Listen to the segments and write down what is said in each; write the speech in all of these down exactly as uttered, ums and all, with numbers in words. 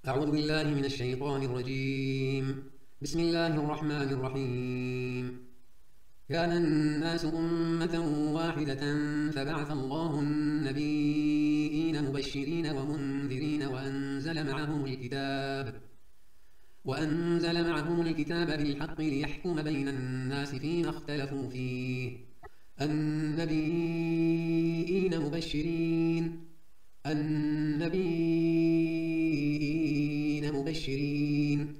أعوذ بالله من الشيطان الرجيم. بسم الله الرحمن الرحيم. كان الناس أمة واحدة فبعث الله النبيين مبشرين ومنذرين وأنزل معهم الكتاب وأنزل معهم الكتاب بالحق ليحكم بين الناس فيما اختلفوا فيه. النبيين مبشرين النبيين مبشرين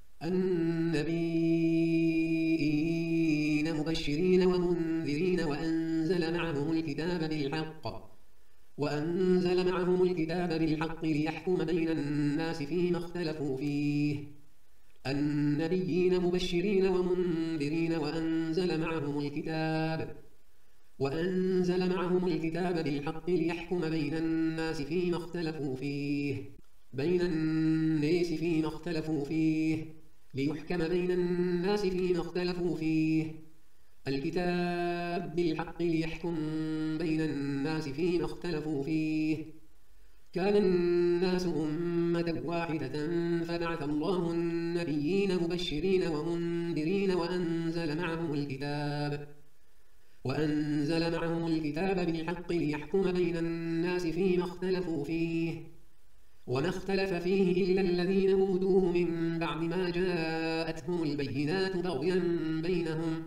النبيين مبشرين ومنذرين وأنزل معهم الكتاب بالحق وأنزل معهم الكتاب بالحق ليحكم بين الناس فيما اختلفوا فيه. النبيين مبشرين ومنذرين وأنزل معهم الكتاب وأنزل معهم الكتاب بالحق ليحكم بين الناس فيما اختلفوا فيه بين الناس فيما اختلفوا فيه ليحكم بين الناس فيما اختلفوا فيه. الكتاب بالحق ليحكم بين الناس فيما اختلفوا فيه. كان الناس أمة واحدة فبعث الله النبيين مبشرين ومنذرين وأنزل معهم الكتاب وأنزل معهم الكتاب بالحق ليحكم بين الناس فيما اختلفوا فيه. وما اختلف فيه إلا الذين أوتوه من بعد ما جاءتهم البينات بغيا بينهم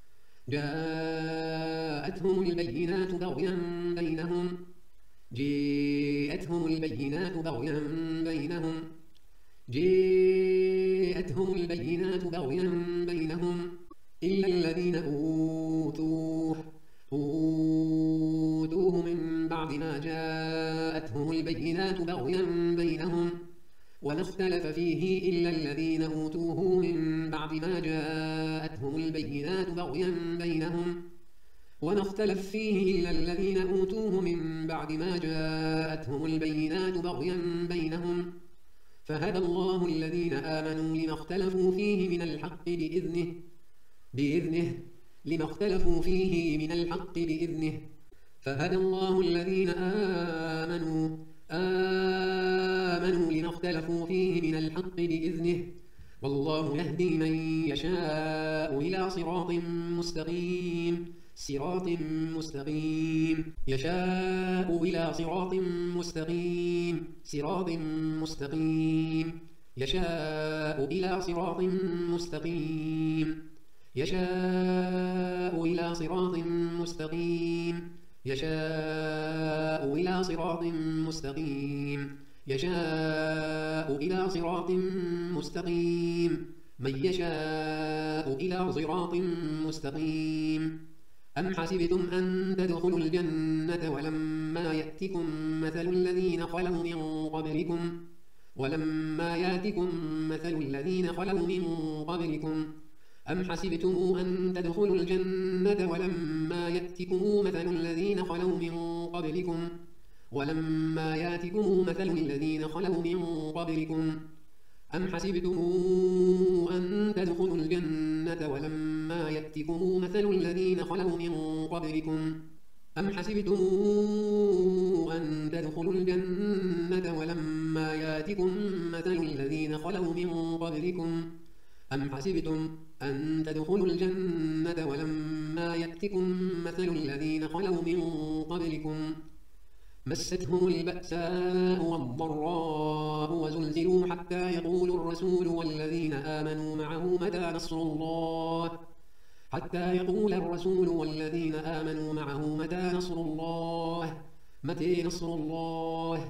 جاءتهم البينات بغيا بينهم جاءتهم البينات بغيا بينهم جاءتهم البينات بغيا بينهم إلا الذين أوتوه أوتوه من بعد ما جاءتهم البينات بغيا بينهم وما اختلف فيه إلا الذين أوتوه من بعد ما جاءتهم البينات بغيا بينهم وما اختلف فيه إلا الذين أوتوه من بعد ما جاءتهم البينات بغيا بينهم فهدى الله الذين آمنوا لما اختلفوا فيه من الحق بإذنه بإذنه لما اختلفوا فيه من الحق بإذنه فهدى الله الذين آمنوا آمنوا لما اختلفوا فيه من الحق بإذنه والله يهدي من يشاء إلى صراط مستقيم صراط مستقيم يشاء إلى صراط مستقيم صراط مستقيم يشاء إلى صراط مستقيم يشاء إلى صراط مستقيم يشاء إلى صراط مستقيم يشاء إلى صراط مستقيم من يشاء إلى صراط مستقيم. أم حسبتم أن تدخلوا الجنة ولما يأتكم مثل الذين خلوا من قبلكم ولما يأتكم مثل الذين خلوا من قبلكم أم حسبتم أن تدخلوا الجنة ولما يأتكم مثل الذين خلوا من قبلكم ولما يأتكم مثل الذين خلوا من قبلكم أم حسبتم أن تدخلوا الجنة ولما يأتكم مثل الذين خلوا من قبلكم أم حسبتم أن تدخلوا الجنة ولما يأتكم مثل الذين خلوا من قبلكم أم حسبتم أن تدخلوا الجنة ولما يأتكم مثل الذين خلوا من قبلكم مستهم البأساء والضراء وزلزلوا حتى يقول الرسول والذين آمنوا معه متى نصر الله حتى يقول الرسول والذين آمنوا معه متى نصر الله متى نصر الله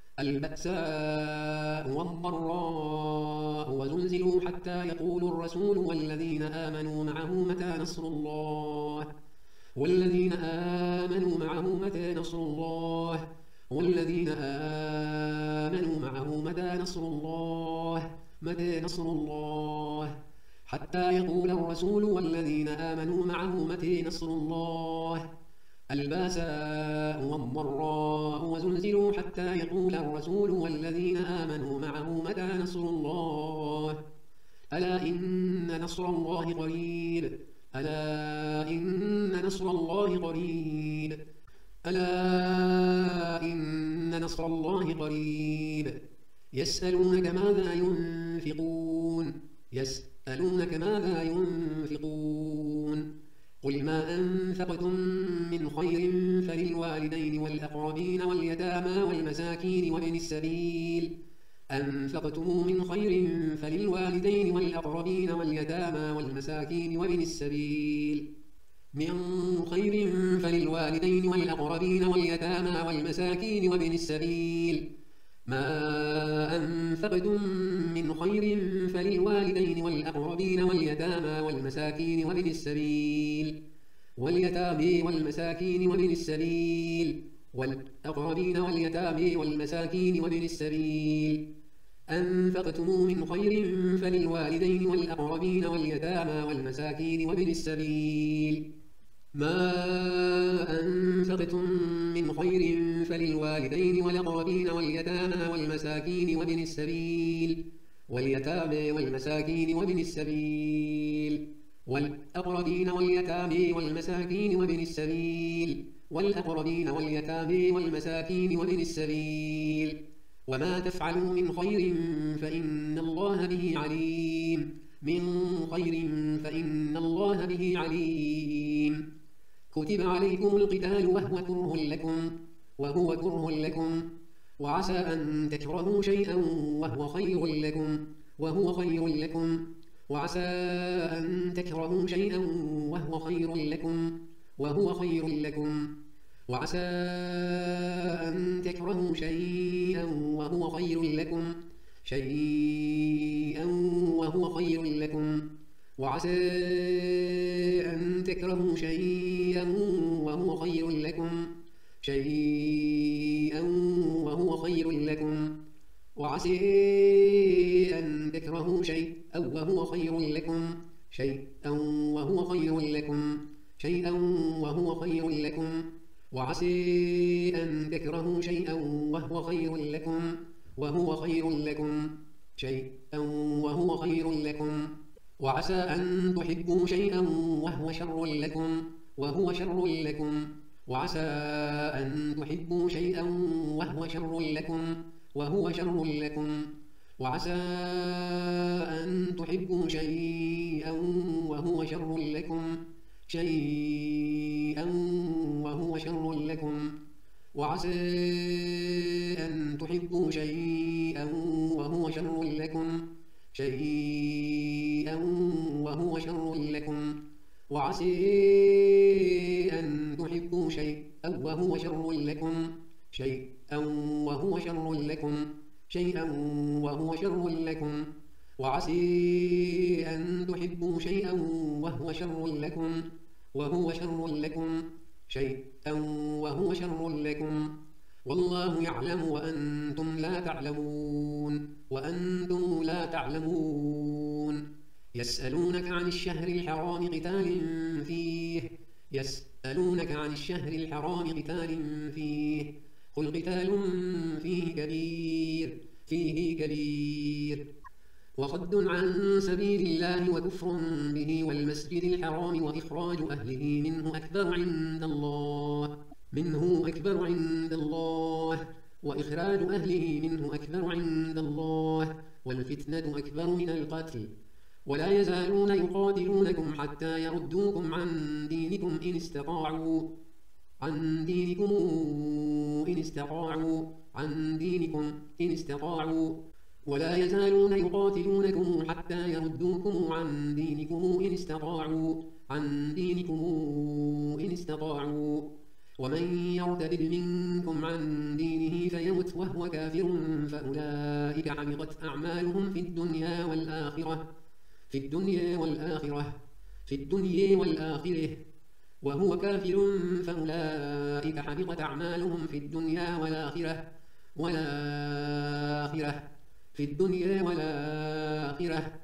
البأساء والضراء وزلزلوا حتى يقول الرسول والذين آمنوا معه متى نصر الله والذين آمنوا معه متى نصر الله والذين آمنوا معه متى نصر الله متى نصر الله حتى يقول الرسول والذين آمنوا معه متى نصر الله البأساء والضراء وزلزلوا حتى يقول الرسول والذين آمنوا معه متى نصر الله ألا إن نصر الله قريب ألا إن نصر الله قريب ألا إن نصر الله قريب يسألونك ماذا ينفقون يسألونك ماذا ينفقون قل ما أنفقتم من خير فللوالدين والأقربين واليتامى والمساكين وابن السبيل أنفقتم من خير فللوالدين والأقربين واليتامى والمساكين وابن السبيل من خير فللوالدين والأقربين واليتامى والمساكين وابن السبيل ما أنفقتم من خير فللوالدين والأقربين واليتامى والمساكين وابن السبيل واليتامى والمساكين وابن السبيل والأقربين واليتامى والمساكين وابن السبيل أنفقتم من خير فللوالدين والأقربين واليتامى والمساكين وابن السبيل ما أنفقتم من خير فللوالدين والأقربين واليتامى والمساكين وابن السبيل واليتامى والمساكين وابن السبيل والأقربين واليتامى والمساكين وابن السبيل والأقربين واليتامى والمساكين وابن السبيل وما تفعلوا من خير فإن الله به عليم من خير فإن الله به عليم كتب عليكم القتال وهو كره لكم وهو كره لكم وعسى أن تكرهوا شيئا وهو خير لكم وهو خير لكم وعسى أن تكرهوا شيئا وهو خير لكم وهو خير لكم وعسى أن تكرهوا شيئا وهو خير لكم شيئا وهو خير لكم وعسى أن تكرهوا شيئا وهو خير لكم شيئا وهو خير لكم وعسى أن تكرهوا شيئا وهو خير لكم شيئا وهو خير لكم شيئا وهو خير لكم وعسى أن تكرهوا شيئا وهو خير لكم وهو خير لكم شيئا وهو خير لكم وعسى أن تحبوا شيئا وهو شر لكم وهو شر لكم وعسى أن تحبوا شيئا وهو شر لكم وهو شر لكم وعسى أن تحبوا شيئا وهو شر لكم شيئا وهو شر لكم وعسى أن تحبوا شيئا وهو شر لكم شيئا وهو شر لكم وعسى أن تحبوا شيئا وهو شر لكم شيئا وهو شر لكم شيئا وهو شر لكم وعسى أن تحبوا شيئا وهو شر لكم وهو شر لكم شيئا وهو شر لكم والله يعلم وأنتم لا تعلمون وأنتم لا تعلمون يسألونك عن الشهر الحرام قتال فيه يسألونك عن الشهر الحرام قتال فيه قل قتال فيه كبير فيه كبير وصد عن سبيل الله وكفر به والمسجد الحرام وإخراج أهله منه أكبر عند الله منه أكبر عند الله وإخراج أهله منه أكبر عند الله والفتنة أكبر من القتل ولا يزالون يقاتلونكم حتى يردوكم عن دينكم إن استطاعوا عن دينكم إن استطاعوا عن دينكم إن استطاعوا ولا يزالون يقاتلونكم حتى يردوكم عن دينكم إن استطاعوا عن دينكم إن استطاعوا ومن يرتد منكم عن دينه فيمت وهو كافر فأولئك حبطت أعمالهم في الدنيا والآخرة في الدنيا والآخرة في الدنيا والآخرة وهو كافر فأولئك حبطت أعمالهم في الدنيا والآخرة والآخرة في الدنيا والآخرة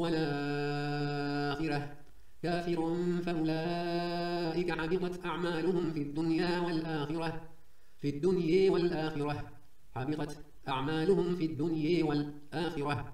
والآخرة كافر فأولئك حبطت أعمالهم في الدنيا والآخرة في الدنيا والآخرة حبطت أعمالهم في الدنيا والآخرة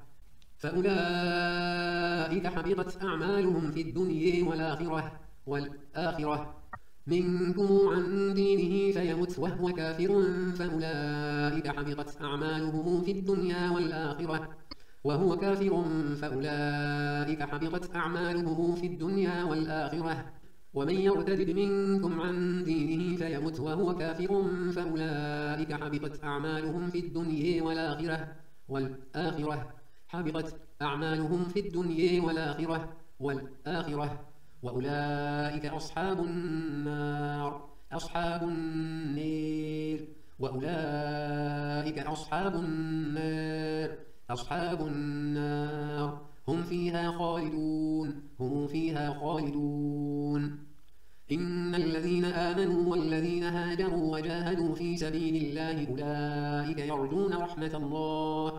فأولئك حبطت أعمالهم في الدنيا والآخرة والآخرة منكم عن دينه فيمت وهو كافر فأولئك حبطت أعمالهم في الدنيا والآخرة وهو كافر فأولئك حبطت أعمالهم في الدنيا والآخرة ومن يرتد منكم عن دينه فيمت وهو كافر فأولئك حبطت أعمالهم في الدنيا والآخرة والآخرة حبطت أعمالهم في الدنيا والآخرة والآخرة وأولئك أصحاب النار أصحاب النار وأولئك أصحاب النار أصحاب النار هم فيها خالدون هم فيها خالدون إن الذين آمنوا والذين هاجروا وجاهدوا في سبيل الله أولئك يرجون رحمة الله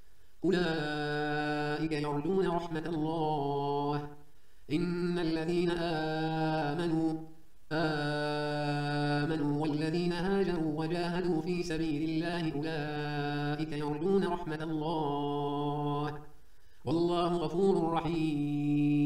أولئك يرجون رحمة الله إن الذين آمنوا آمنوا والذين هاجروا وجاهدوا في سبيل الله أولئك يرجون رحمة الله والله غفور رحيم